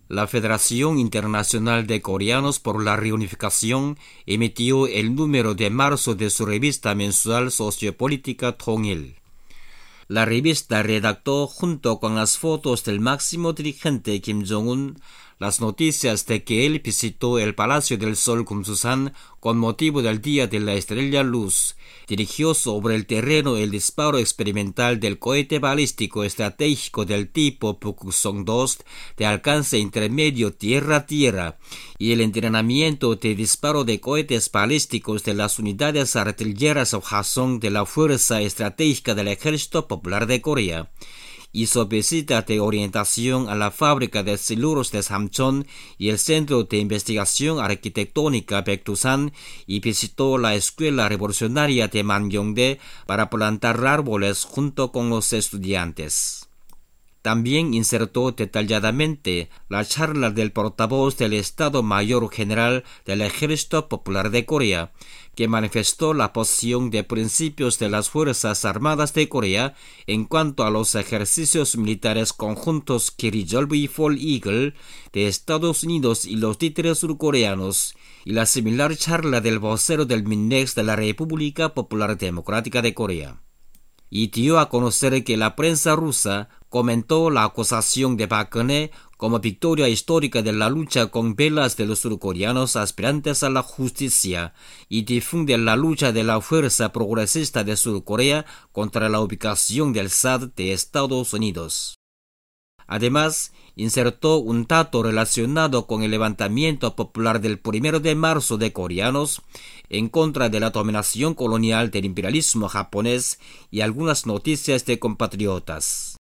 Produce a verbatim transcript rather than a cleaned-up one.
La Federación Internacional de Coreanos por la Reunificación emitió el número de marzo de su revista mensual Sociopolítica Tongil. La revista redactó, junto con las fotos del máximo dirigente Kim Jong-un, las noticias de que él visitó el Palacio del Sol Kumsusan con motivo del Día de la Estrella Luz, dirigió sobre el terreno el disparo experimental del cohete balístico estratégico del tipo Pukguk-song dos de alcance intermedio tierra-tierra y el entrenamiento de disparo de cohetes balísticos de las unidades artilleras Hwasong de la Fuerza Estratégica del Ejército Popular de Corea. Hizo visita de orientación a la fábrica de siluros de Samcheon y el Centro de Investigación Arquitectónica Baekdusan y visitó la Escuela Revolucionaria de Manyongdae para plantar árboles junto con los estudiantes. También insertó detalladamente la charla del portavoz del Estado Mayor General del Ejército Popular de Corea, que manifestó la posición de principios de las Fuerzas Armadas de Corea en cuanto a los ejercicios militares conjuntos Kirijolb y Fall Eagle de Estados Unidos y los títeres surcoreanos, y la similar charla del vocero del MINEX de la República Popular Democrática de Corea. Y dio a conocer que la prensa rusa comentó la acusación de Park Geun-hye como victoria histórica de la lucha con velas de los surcoreanos aspirantes a la justicia y difunde la lucha de la fuerza progresista de Surcorea contra la ubicación del S A D de Estados Unidos. Además, insertó un dato relacionado con el levantamiento popular del primero de marzo de coreanos en contra de la dominación colonial del imperialismo japonés y algunas noticias de compatriotas.